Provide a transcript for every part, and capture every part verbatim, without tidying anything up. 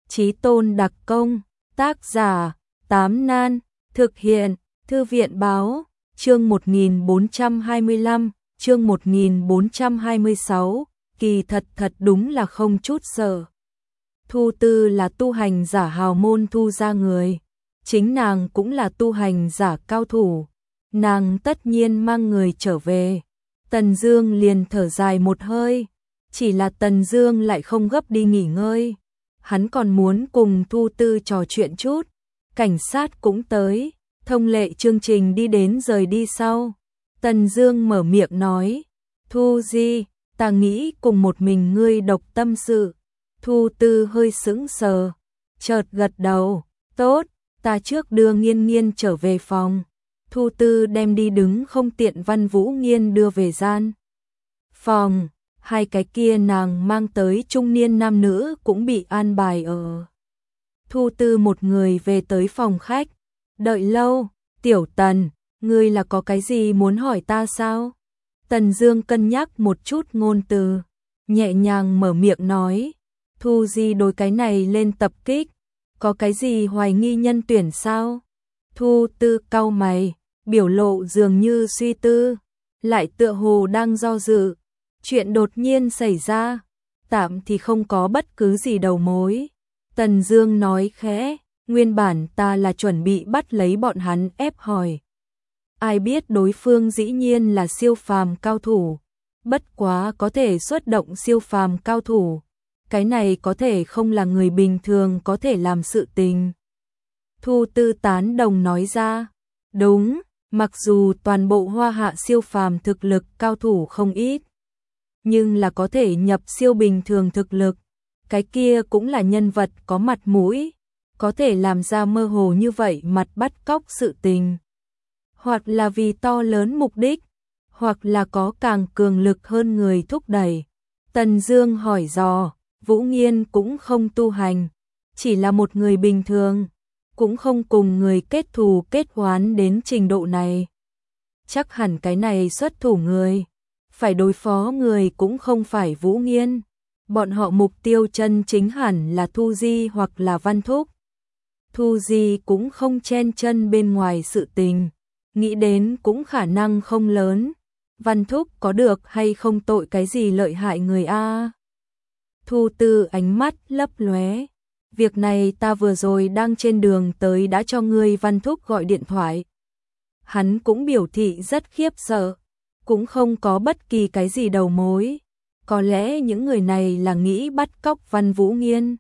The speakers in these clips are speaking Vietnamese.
Chí tôn đặc công, tác giả, Tám Nan, thực hiện, Thư viện báo, chương một nghìn bốn trăm hai mươi lăm, chương một nghìn bốn trăm hai mươi sáu, kỳ thật thật đúng là không chút sợ. Thu Tư là tu hành giả hào môn Thu gia người, chính nàng cũng là tu hành giả cao thủ, nàng tất nhiên mang người trở về. Tần Dương liền thở dài một hơi, chỉ là Tần Dương lại không gấp đi nghỉ ngơi, hắn còn muốn cùng Thu Tư trò chuyện chút. Cảnh sát cũng tới, thông lệ chương trình đi đến rời đi sau. Tần Dương mở miệng nói, Thu Di, ta nghĩ cùng một mình ngươi độc tâm sự. Thu Tư hơi sững sờ, chợt gật đầu, tốt, ta trước đưa Nghiên Nghiên trở về phòng. Thu Tư đem đi đứng không tiện Văn Vũ Nghiên đưa về gian phòng, hai cái kia nàng mang tới trung niên nam nữ cũng bị an bài ở. Thu Tư một người về tới phòng khách, đợi lâu, Tiểu Tần, ngươi là có cái gì muốn hỏi ta sao? Tần Dương cân nhắc một chút ngôn từ, nhẹ nhàng mở miệng nói, Thu Di đối cái này lên tập kích, có cái gì hoài nghi nhân tuyển sao? Thu Tư cau mày, biểu lộ dường như suy tư, lại tựa hồ đang do dự. Chuyện đột nhiên xảy ra, tạm thì không có bất cứ gì đầu mối. Tần Dương nói khẽ, nguyên bản ta là chuẩn bị bắt lấy bọn hắn ép hỏi. Ai biết đối phương dĩ nhiên là siêu phàm cao thủ, bất quá có thể xuất động siêu phàm cao thủ, cái này có thể không là người bình thường có thể làm sự tình. Thu Tư tán đồng nói ra, đúng, mặc dù toàn bộ Hoa Hạ siêu phàm thực lực cao thủ không ít, nhưng là có thể nhập siêu bình thường thực lực, cái kia cũng là nhân vật có mặt mũi, có thể làm ra mơ hồ như vậy mặt bắt cóc sự tình. Hoặc là vì to lớn mục đích, hoặc là có càng cường lực hơn người thúc đẩy. Tần Dương hỏi dò, Vũ Nghiên cũng không tu hành, chỉ là một người bình thường, cũng không cùng người kết thù kết oán đến trình độ này. Chắc hẳn cái này xuất thủ người, phải đối phó người cũng không phải Vũ Nghiên. Bọn họ mục tiêu chân chính hẳn là Thu Di hoặc là Văn Thúc. Thu Di cũng không chen chân bên ngoài sự tình, nghĩ đến cũng khả năng không lớn. Văn Thúc có được hay không tội cái gì lợi hại người a? Thu Tư ánh mắt lấp lóe. Việc này ta vừa rồi đang trên đường tới đã cho ngươi Văn Thúc gọi điện thoại. Hắn cũng biểu thị rất khiếp sợ, cũng không có bất kỳ cái gì đầu mối. Có lẽ những người này là nghĩ bắt cóc Văn Vũ Nghiên,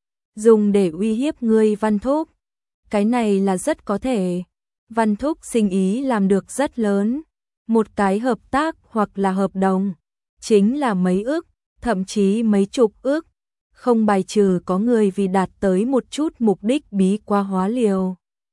dùng để uy hiếp ngươi Văn Thúc. Cái này là rất có thể. Văn Thúc sinh ý làm được rất lớn, một cái hợp tác hoặc là hợp đồng, chính là mấy ức, thậm chí mấy chục ức. Không bài trừ có người vì đạt tới một chút mục đích bí quá hóa liều,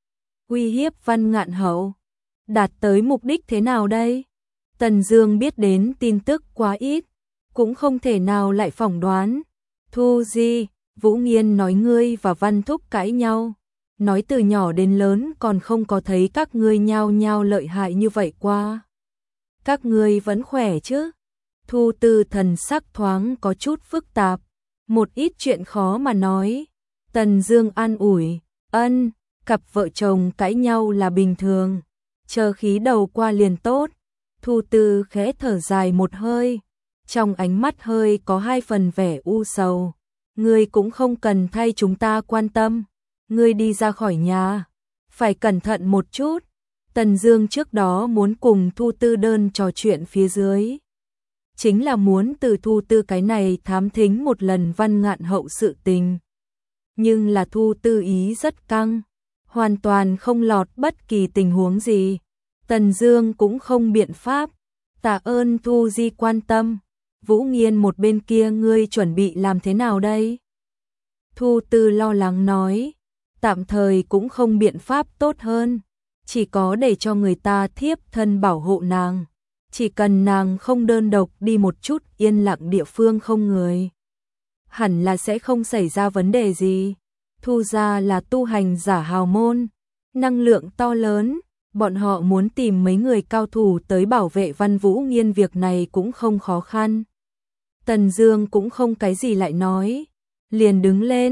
uy hiếp Văn Ngạn Hậu. Đạt tới mục đích thế nào đây? Tần Dương biết đến tin tức quá ít, cũng không thể nào lại phỏng đoán. Thu Di, Vũ Nghiên nói ngươi và Văn Thúc cãi nhau, nói từ nhỏ đến lớn còn không có thấy các ngươi nhao nhao lợi hại như vậy qua. Các ngươi vẫn khỏe chứ? Thu Tư thần sắc thoáng có chút phức tạp, một ít chuyện khó mà nói. Tần Dương an ủi, ân, cặp vợ chồng cãi nhau là bình thường, chờ khí đầu qua liền tốt. Thu Tư khẽ thở dài một hơi, trong ánh mắt hơi có hai phần vẻ u sầu. Ngươi cũng không cần thay chúng ta quan tâm, ngươi đi ra khỏi nhà, phải cẩn thận một chút. Tần Dương trước đó muốn cùng Thu Tư đơn trò chuyện phía dưới, chính là muốn từ Thu Tư cái này thám thính một lần Văn Ngạn Hậu sự tình. Nhưng là Thu Tư ý rất căng, hoàn toàn không lọt bất kỳ tình huống gì. Tần Dương cũng không biện pháp. Tạ ơn Thu Di quan tâm. Vũ Nghiên một bên kia ngươi chuẩn bị làm thế nào đây? Thu Tư lo lắng nói, tạm thời cũng không biện pháp tốt hơn, chỉ có để cho người ta thiếp thân bảo hộ nàng. Chỉ cần nàng không đơn độc đi một chút yên lặng địa phương không người, hẳn là sẽ không xảy ra vấn đề gì. Thu gia là tu hành giả hào môn, năng lượng to lớn, bọn họ muốn tìm mấy người cao thủ tới bảo vệ Văn Vũ Nghiên việc này cũng không khó khăn. Tần Dương cũng không cái gì lại nói, liền đứng lên,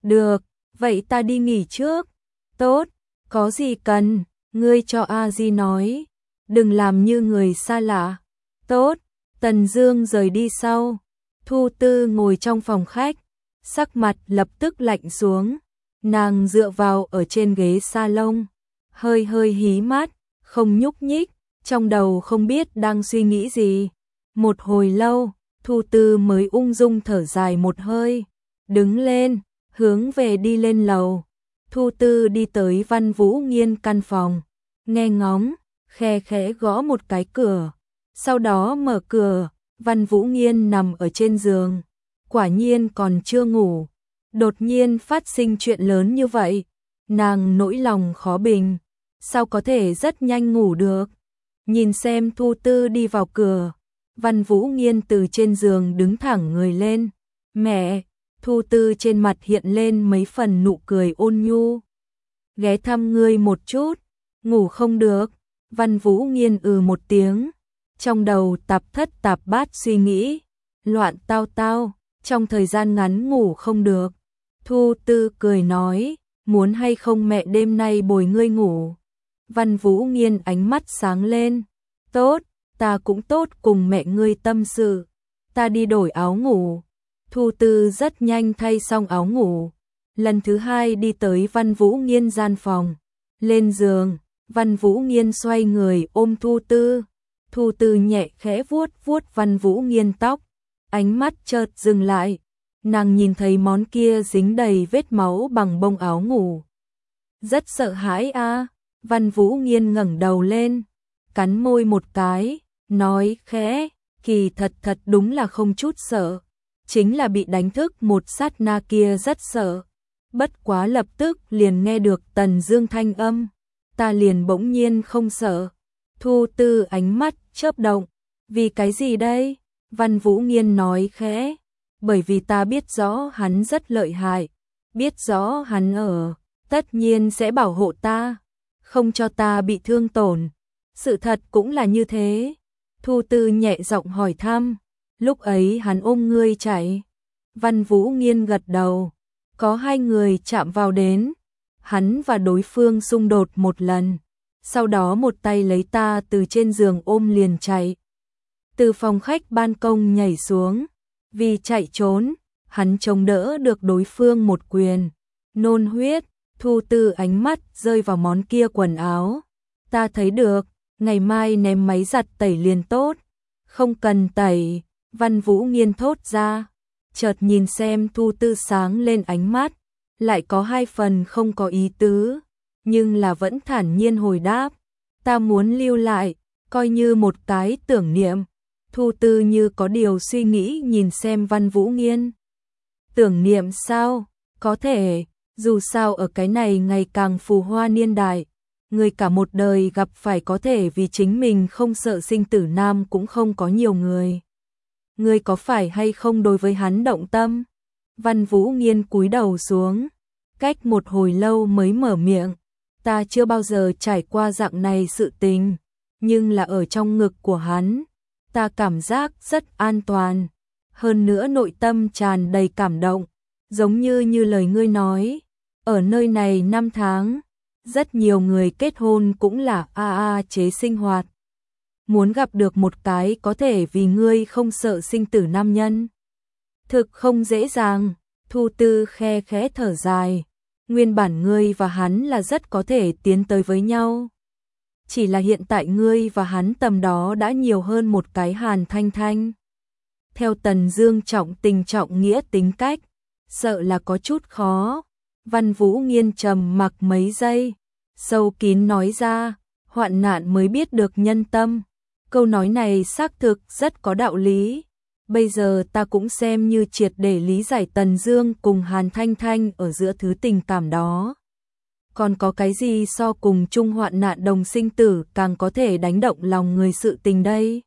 Được, vậy ta đi nghỉ trước. Tốt, có gì cần, ngươi cho A Di nói. Đừng làm như người xa lạ. Tốt, Tần Dương rời đi sau. Thu Tư ngồi trong phòng khách, sắc mặt lập tức lạnh xuống. Nàng dựa vào ở trên ghế salon, hơi hơi hí mắt, không nhúc nhích, trong đầu không biết đang suy nghĩ gì. Một hồi lâu, Thu Tư mới ung dung thở dài một hơi, đứng lên, hướng về đi lên lầu. Thu Tư đi tới Văn Vũ Nghiên căn phòng, nghe ngóng, khe khẽ gõ một cái cửa, sau đó mở cửa. Văn Vũ Nghiên nằm ở trên giường, quả nhiên còn chưa ngủ. Đột nhiên phát sinh chuyện lớn như vậy, nàng nỗi lòng khó bình, sao có thể rất nhanh ngủ được. Nhìn xem Thu Tư đi vào cửa, Văn Vũ Nghiên từ trên giường đứng thẳng người lên. Mẹ, Thu Tư trên mặt hiện lên mấy phần nụ cười ôn nhu. Ghé thăm ngươi một chút, ngủ không được. Văn Vũ Nghiên ừ một tiếng, trong đầu tạp thất tạp bát suy nghĩ, loạn tao tao, trong thời gian ngắn ngủ không được. Thu Tư cười nói, muốn hay không mẹ đêm nay bồi ngươi ngủ. Văn Vũ Nghiên ánh mắt sáng lên, tốt, ta cũng tốt cùng mẹ ngươi tâm sự, ta đi đổi áo ngủ. Thu Tư rất nhanh thay xong áo ngủ, lần thứ hai đi tới Văn Vũ Nghiên gian phòng, lên giường. Văn Vũ Nghiên xoay người ôm Thu Tư. Thu Tư nhẹ khẽ vuốt vuốt Văn Vũ Nghiên tóc, ánh mắt chợt dừng lại, nàng nhìn thấy món kia dính đầy vết máu bằng bông áo ngủ. Rất sợ hãi a. À. Văn Vũ Nghiên ngẩng đầu lên, cắn môi một cái, nói khẽ, kỳ thật thật đúng là không chút sợ, chính là bị đánh thức một sát na kia rất sợ. Bất quá lập tức liền nghe được Tần Dương thanh âm, ta liền bỗng nhiên không sợ. Thu Tư ánh mắt chớp động, vì cái gì đây? Văn Vũ Nghiên nói khẽ, bởi vì ta biết rõ hắn rất lợi hại, biết rõ hắn ở, tất nhiên sẽ bảo hộ ta, không cho ta bị thương tổn. Sự thật cũng là như thế. Thu Tư nhẹ giọng hỏi thăm, lúc ấy hắn ôm ngươi chạy. Văn Vũ Nghiên gật đầu, có hai người chạm vào đến, hắn và đối phương xung đột một lần, sau đó một tay lấy ta từ trên giường ôm liền chạy. Từ phòng khách ban công nhảy xuống, vì chạy trốn, hắn chống đỡ được đối phương một quyền, nôn huyết. Thu Tư ánh mắt rơi vào món kia quần áo, ta thấy được, ngày mai ném máy giặt tẩy liền tốt. Không cần tẩy, Văn Vũ Nghiên thốt ra, chợt nhìn xem Thu Tư sáng lên ánh mắt, lại có hai phần không có ý tứ, nhưng là vẫn thản nhiên hồi đáp, ta muốn lưu lại, coi như một cái tưởng niệm. Thu Tư như có điều suy nghĩ nhìn xem Văn Vũ Nghiên. Tưởng niệm sao? Có thể, dù sao ở cái này ngày càng phù hoa niên đại, người cả một đời gặp phải có thể vì chính mình không sợ sinh tử nam cũng không có nhiều người. Ngươi có phải hay không đối với hắn động tâm? Văn Vũ Nghiên cúi đầu xuống, cách một hồi lâu mới mở miệng, ta chưa bao giờ trải qua dạng này sự tình, nhưng là ở trong ngực của hắn, ta cảm giác rất an toàn, hơn nữa nội tâm tràn đầy cảm động, giống như như lời ngươi nói, ở nơi này năm tháng, rất nhiều người kết hôn cũng là a a chế sinh hoạt. Muốn gặp được một cái có thể vì ngươi không sợ sinh tử nam nhân, thực không dễ dàng. Thu Tư khe khẽ thở dài, nguyên bản ngươi và hắn là rất có thể tiến tới với nhau. Chỉ là hiện tại ngươi và hắn tầm đó đã nhiều hơn một cái Hàn Thanh Thanh. Theo Tần Dương trọng tình trọng nghĩa tính cách, sợ là có chút khó. Văn Vũ Nghiên trầm mặc mấy giây, sâu kín nói ra, hoạn nạn mới biết được nhân tâm. Câu nói này xác thực rất có đạo lý. Bây giờ ta cũng xem như triệt để lý giải Tần Dương cùng Hàn Thanh Thanh ở giữa thứ tình cảm đó. Còn có cái gì so cùng chung hoạn nạn đồng sinh tử càng có thể đánh động lòng người sự tình đây?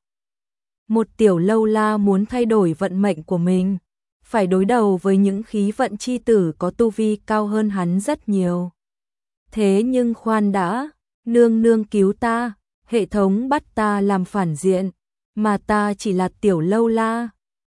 Một tiểu lâu la muốn thay đổi vận mệnh của mình, phải đối đầu với những khí vận chi tử có tu vi cao hơn hắn rất nhiều. Thế nhưng khoan đã, nương nương cứu ta, hệ thống bắt ta làm phản diện, mà ta chỉ là tiểu lâu la,